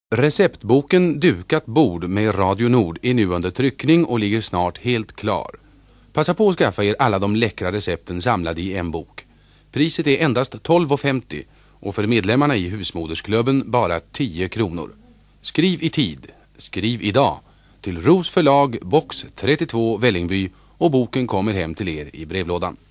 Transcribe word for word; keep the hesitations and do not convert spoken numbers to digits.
Receptboken Dukat bord med Radio Nord är nu under tryckning och ligger snart helt klar. Passa på att skaffa er alla de läckra recepten samlade i en bok. Priset är endast tolv femtio och för medlemmarna i Husmodersklubben bara tio kronor. Skriv i tid, skriv idag till Ros förlag, box trettiotvå Vällingby och boken kommer hem till er i brevlådan.